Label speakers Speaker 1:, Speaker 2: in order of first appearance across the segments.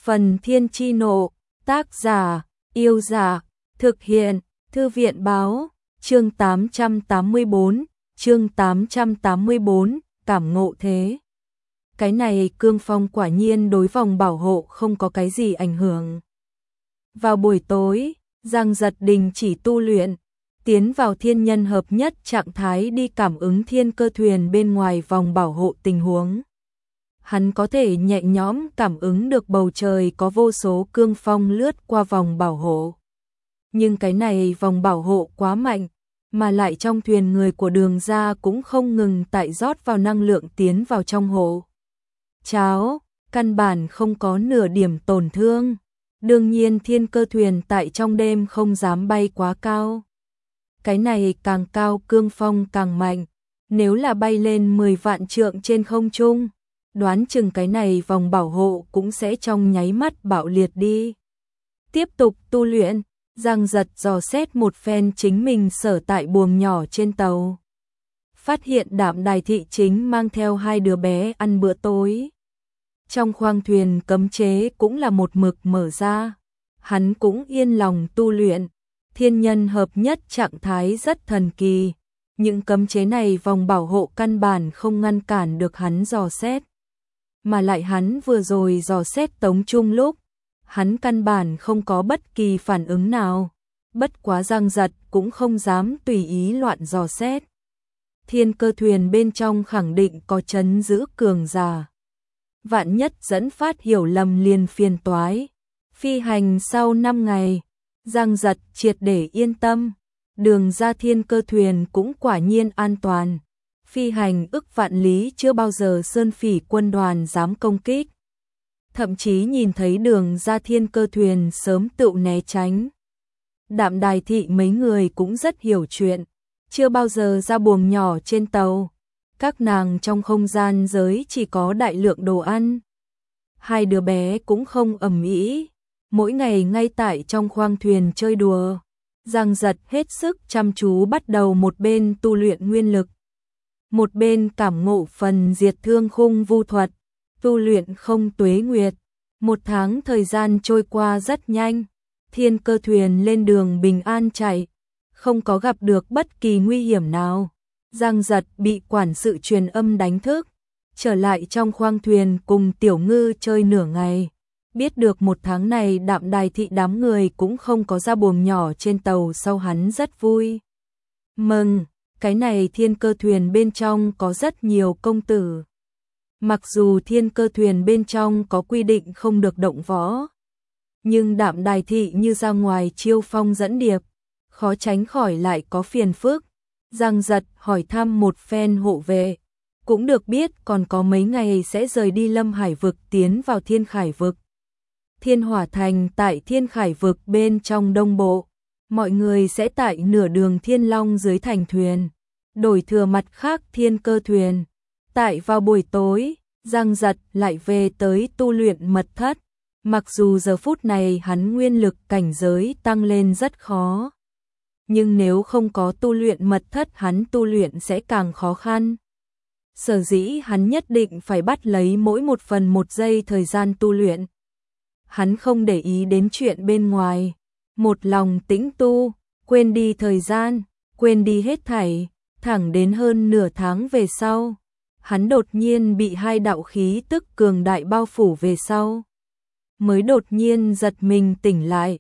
Speaker 1: Phần Thiên Chi Nộ, tác giả, Yêu Dạ, thực hiện, Thư viện Báo, chương 884, cảm ngộ thế. Cái này cương phong quả nhiên đối vòng bảo hộ không có cái gì ảnh hưởng. Vào buổi tối, Giang Giật đình chỉ tu luyện, tiến vào thiên nhân hợp nhất trạng thái đi cảm ứng thiên cơ thuyền bên ngoài vòng bảo hộ tình huống. Hắn có thể nhẹ nhõm cảm ứng được bầu trời có vô số cương phong lướt qua vòng bảo hộ. Nhưng cái này vòng bảo hộ quá mạnh, mà lại trong thuyền người của Đường gia cũng không ngừng tại rót vào năng lượng tiến vào trong hộ. Cháo, căn bản không có nửa điểm tổn thương. Đương nhiên thiên cơ thuyền tại trong đêm không dám bay quá cao. Cái này càng cao cương phong càng mạnh, nếu là bay lên 10 vạn trượng trên không trung, đoán chừng cái này vòng bảo hộ cũng sẽ trong nháy mắt bạo liệt đi. Tiếp tục tu luyện, Giang Giật dò xét một phen chính mình sở tại buồng nhỏ trên tàu. Phát hiện Đạm Đài thị chính mang theo hai đứa bé ăn bữa tối. Trong khoang thuyền cấm chế cũng là một mực mở ra. Hắn cũng yên lòng tu luyện. Thiên nhân hợp nhất trạng thái rất thần kỳ. Những cấm chế này vòng bảo hộ căn bản không ngăn cản được hắn dò xét. Mà lại hắn vừa rồi dò xét Tống Trung lúc, hắn căn bản không có bất kỳ phản ứng nào. Bất quá Giang Giật cũng không dám tùy ý loạn dò xét. Thiên cơ thuyền bên trong khẳng định có trấn giữ cường giả. Vạn nhất dẫn phát hiểu lầm liền phiền toái. Phi hành sau 5 ngày, Giang Giật triệt để yên tâm. Đường ra thiên cơ thuyền cũng quả nhiên an toàn. Phi hành ức vạn lý chưa bao giờ Sơn Phỉ quân đoàn dám công kích. Thậm chí nhìn thấy đường ra thiên cơ thuyền sớm tự né tránh. Đạm Đài thị mấy người cũng rất hiểu chuyện. Chưa bao giờ ra buồng nhỏ trên tàu. Các nàng trong không gian giới chỉ có đại lượng đồ ăn. Hai đứa bé cũng không ầm ĩ, mỗi ngày ngay tại trong khoang thuyền chơi đùa. Giang Giật hết sức chăm chú bắt đầu một bên tu luyện nguyên lực, một bên cảm ngộ phần diệt thương khung vu thuật, tu luyện không tuế nguyệt. 1 tháng thời gian trôi qua rất nhanh, thiên cơ thuyền lên đường bình an chạy, không có gặp được bất kỳ nguy hiểm nào. Giang Giật bị quản sự truyền âm đánh thức, trở lại trong khoang thuyền cùng Tiểu Ngư chơi nửa ngày. Biết được 1 tháng này Đạm Đài thị đám người cũng không có ra buồng nhỏ trên tàu, sau hắn rất vui mừng. Cái này thiên cơ thuyền bên trong có rất nhiều công tử. Mặc dù thiên cơ thuyền bên trong có quy định không được động võ, nhưng Đạm Đài thị như ra ngoài chiêu phong dẫn điệp, khó tránh khỏi lại có phiền phức. Giang Giật hỏi thăm một phen hộ vệ, cũng được biết còn có mấy ngày sẽ rời đi Lâm Hải vực tiến vào Thiên Khải vực. Thiên Hỏa Thành tại Thiên Khải vực bên trong Đông Bộ, mọi người sẽ tại nửa đường Thiên Long dưới thành thuyền, đổi thừa mặt khác thiên cơ thuyền. Tại vào buổi tối, Giang Giật lại về tới tu luyện mật thất, mặc dù giờ phút này hắn nguyên lực cảnh giới tăng lên rất khó. Nhưng nếu không có tu luyện mật thất hắn tu luyện sẽ càng khó khăn. Sở dĩ hắn nhất định phải bắt lấy mỗi 1/1 giây thời gian tu luyện. Hắn không để ý đến chuyện bên ngoài, một lòng tĩnh tu, quên đi thời gian, quên đi hết thảy, thẳng đến hơn nửa tháng về sau. Hắn đột nhiên bị 2 đạo khí tức cường đại bao phủ về sau. Mới đột nhiên giật mình tỉnh lại.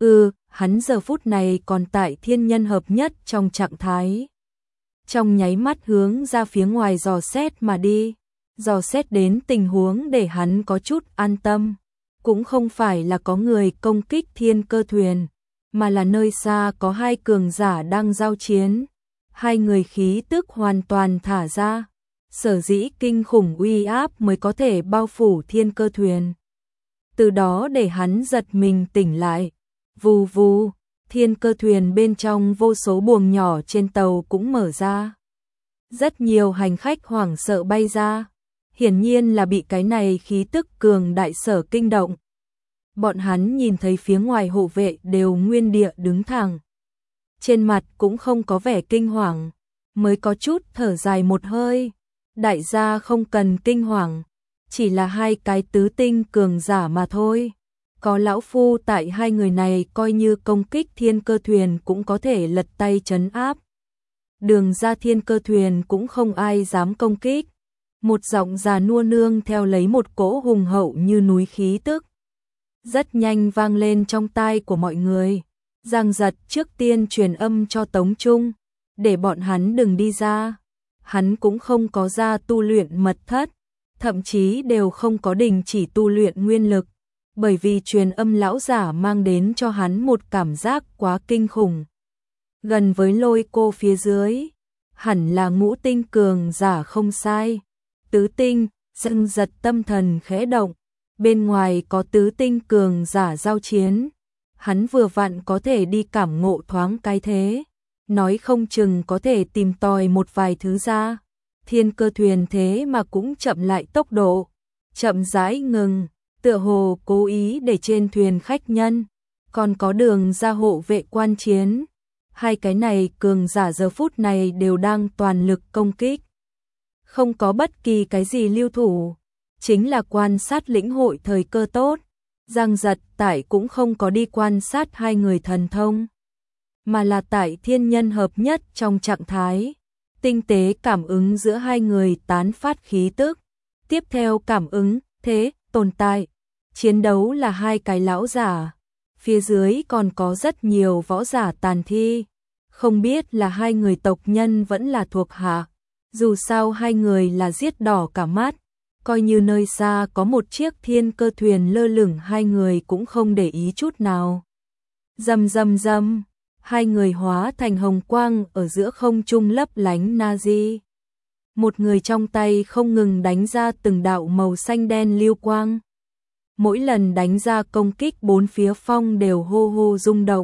Speaker 1: Hắn giờ phút này còn tại thiên nhân hợp nhất trong trạng thái. Trong nháy mắt hướng ra phía ngoài dò xét mà đi. Dò xét đến tình huống để hắn có chút an tâm. Cũng không phải là có người công kích thiên cơ thuyền, mà là nơi xa có 2 cường giả đang giao chiến. 2 người khí tức hoàn toàn thả ra. Sở dĩ kinh khủng uy áp mới có thể bao phủ thiên cơ thuyền. Từ đó để hắn giật mình tỉnh lại. Vù vù, thiên cơ thuyền bên trong vô số buồng nhỏ trên tàu cũng mở ra. Rất nhiều hành khách hoảng sợ bay ra. Hiển nhiên là bị cái này khí tức cường đại sở kinh động. Bọn hắn nhìn thấy phía ngoài hộ vệ đều nguyên địa đứng thẳng. Trên mặt cũng không có vẻ kinh hoàng, mới có chút thở dài một hơi. Đại gia không cần kinh hoàng, chỉ là hai cái tứ tinh cường giả mà thôi. Có lão phu tại hai người này coi như công kích thiên cơ thuyền cũng có thể lật tay trấn áp. Đường ra thiên cơ thuyền cũng không ai dám công kích. Một giọng già nua nương theo lấy một cỗ hùng hậu như núi khí tức. Rất nhanh vang lên trong tai của mọi người. Giang Giật trước tiên truyền âm cho Tống Trung, để bọn hắn đừng đi ra. Hắn cũng không có ra tu luyện mật thất, thậm chí đều không có đình chỉ tu luyện nguyên lực, bởi vì truyền âm lão giả mang đến cho hắn một cảm giác quá kinh khủng. Gần với Lôi Cô phía dưới, hẳn là ngũ tinh cường giả không sai. Tứ tinh, Giang Giật tâm thần khẽ động, bên ngoài có tứ tinh cường giả giao chiến. Hắn vừa vặn có thể đi cảm ngộ thoáng cái thế, nói không chừng có thể tìm tòi một vài thứ ra. Thiên cơ thuyền thế mà cũng chậm lại tốc độ, chậm rãi ngừng, tựa hồ cố ý để trên thuyền khách nhân, còn có đường ra hộ vệ quan chiến. Hai cái này cường giả giờ phút này đều đang toàn lực công kích. Không có bất kỳ cái gì lưu thủ, chính là quan sát lĩnh hội thời cơ tốt. Giang Giật tại cũng không có đi quan sát hai người thần thông, mà là tại thiên nhân hợp nhất trong trạng thái, tinh tế cảm ứng giữa hai người tán phát khí tức. Tiếp theo cảm ứng thế tồn tại, chiến đấu là hai cái lão giả, phía dưới còn có rất nhiều võ giả tàn thi, không biết là hai người tộc nhân vẫn là thuộc hạ. Dù sao hai người là giết đỏ cả mắt, coi như nơi xa có một chiếc thiên cơ thuyền lơ lửng hai người cũng không để ý chút nào. Rầm rầm rầm, hai người hóa thành hồng quang ở giữa không trung lấp lánh Nazi. Một người trong tay không ngừng đánh ra từng đạo màu xanh đen lưu quang. Mỗi lần đánh ra công kích bốn phía phong đều hô hô rung động.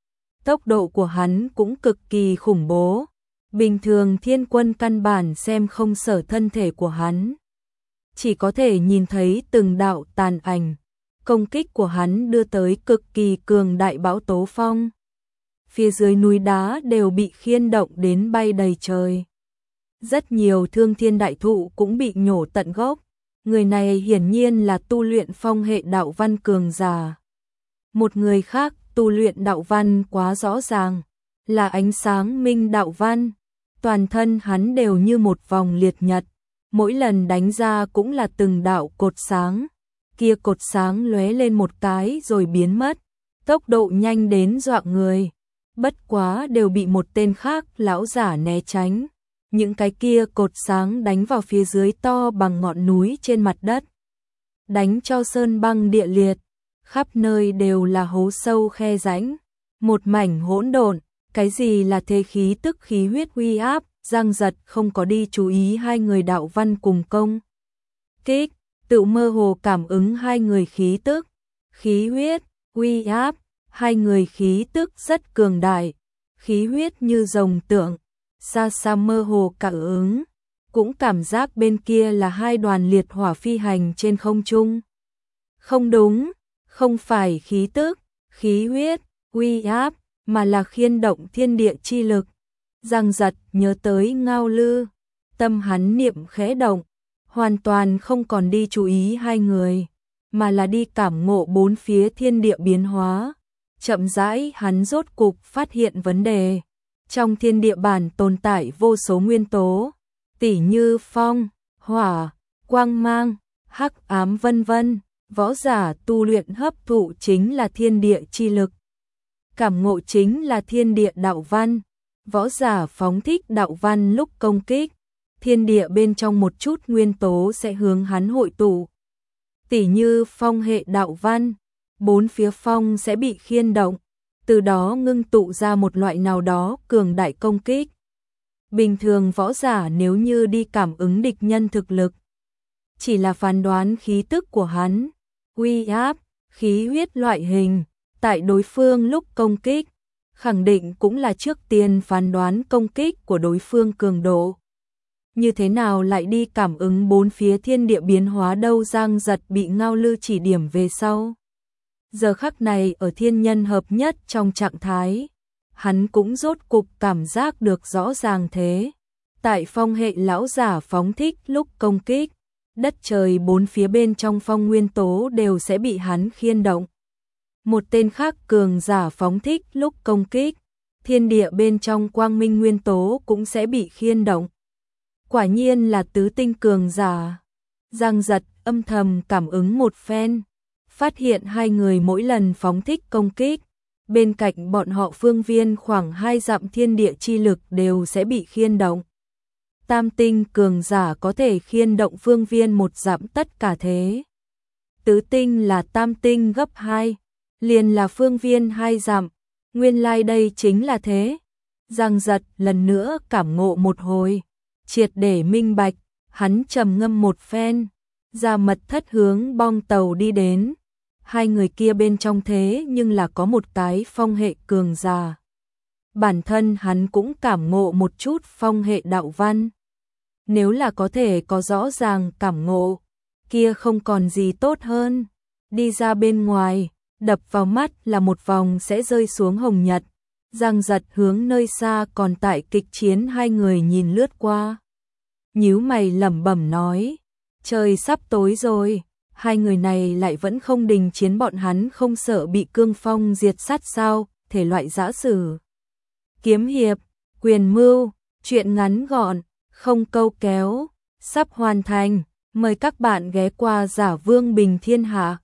Speaker 1: Tốc độ của hắn cũng cực kỳ khủng bố. Bình thường thiên quân căn bản xem không sở thân thể của hắn, chỉ có thể nhìn thấy từng đạo tàn ảnh. Công kích của hắn đưa tới cực kỳ cường đại bão tố phong. Phía dưới núi đá đều bị khiên động đến bay đầy trời. Rất nhiều thương thiên đại thụ cũng bị nhổ tận gốc. Người này hiển nhiên là tu luyện phong hệ đạo văn cường giả. Một người khác tu luyện đạo văn quá rõ ràng, là ánh sáng minh đạo văn. Toàn thân hắn đều như một vòng liệt nhật, mỗi lần đánh ra cũng là từng đạo cột sáng. Kia cột sáng lóe lên một cái rồi biến mất, tốc độ nhanh đến dọa người. Bất quá đều bị một tên khác lão giả né tránh. Những cái kia cột sáng đánh vào phía dưới to bằng ngọn núi trên mặt đất, đánh cho sơn băng địa liệt, khắp nơi đều là hố sâu khe rãnh, một mảnh hỗn độn. Cái gì là thế khí tức khí huyết uy áp? Giang Giật không có đi chú ý hai người đạo văn cùng công kích, tự mơ hồ cảm ứng hai người khí tức, khí huyết, uy áp, hai người khí tức rất cường đại, khí huyết như rồng tượng, xa xa mơ hồ cảm ứng, cũng cảm giác bên kia là hai đoàn liệt hỏa phi hành trên không trung. Không đúng, không phải khí tức, khí huyết, uy áp, mà là khiên động thiên địa chi lực. Giang Giật nhớ tới Ngao Lư, tâm hắn niệm khẽ động, hoàn toàn không còn đi chú ý hai người, mà là đi cảm ngộ bốn phía thiên địa biến hóa. Chậm rãi hắn rốt cục phát hiện vấn đề. Trong thiên địa bản tồn tại vô số nguyên tố, tỉ như phong, hỏa, quang mang, hắc ám vân vân. Võ giả tu luyện hấp thụ chính là thiên địa chi lực, cảm ngộ chính là thiên địa đạo văn. Võ giả phóng thích đạo văn lúc công kích, thiên địa bên trong một chút nguyên tố sẽ hướng hắn hội tụ. Tỉ như phong hệ đạo văn, bốn phía phong sẽ bị khiên động, từ đó ngưng tụ ra một loại nào đó cường đại công kích. Bình thường võ giả nếu như đi cảm ứng địch nhân thực lực, chỉ là phán đoán khí tức của hắn, uy áp, khí huyết loại hình, tại đối phương lúc công kích, khẳng định cũng là trước tiên phán đoán công kích của đối phương cường độ. Như thế nào lại đi cảm ứng bốn phía thiên địa biến hóa đâu? Giang Giật bị Ngao Lư chỉ điểm về sau. Giờ khắc này ở thiên nhân hợp nhất trong trạng thái, hắn cũng rốt cục cảm giác được rõ ràng thế. Tại phong hệ lão giả phóng thích lúc công kích, đất trời bốn phía bên trong phong nguyên tố đều sẽ bị hắn khiên động. Một tên khác cường giả phóng thích lúc công kích, thiên địa bên trong quang minh nguyên tố cũng sẽ bị khiên động. Quả nhiên là tứ tinh cường giả. Giang Giật âm thầm cảm ứng một phen, phát hiện hai người mỗi lần phóng thích công kích, bên cạnh bọn họ phương viên khoảng 2 dặm thiên địa chi lực đều sẽ bị khiên động. Tam tinh cường giả có thể khiên động phương viên 1 dặm tất cả thế. Tứ tinh là tam tinh gấp 2, liền là phương viên 2 dặm, nguyên lai đây chính là thế. Giang Giật lần nữa cảm ngộ một hồi, triệt để minh bạch, hắn trầm ngâm một phen, ra mật thất hướng bong tàu đi đến. Hai người kia bên trong thế nhưng là có một cái phong hệ cường giả. Bản thân hắn cũng cảm ngộ một chút phong hệ đạo văn. Nếu là có thể có rõ ràng cảm ngộ, kia không còn gì tốt hơn. Đi ra bên ngoài, đập vào mắt là một vòng sẽ rơi xuống hồng nhật. Giang Giật hướng nơi xa còn tại kịch chiến hai người nhìn lướt qua. Nhíu mày lẩm bẩm nói, trời sắp tối rồi, hai người này lại vẫn không đình chiến, bọn hắn không sợ bị cương phong diệt sát sao? Thể loại giã sử, kiếm hiệp, quyền mưu, truyện ngắn gọn, không câu kéo, sắp hoàn thành. Mời các bạn ghé qua Giả Vương Bình Thiên Hạ.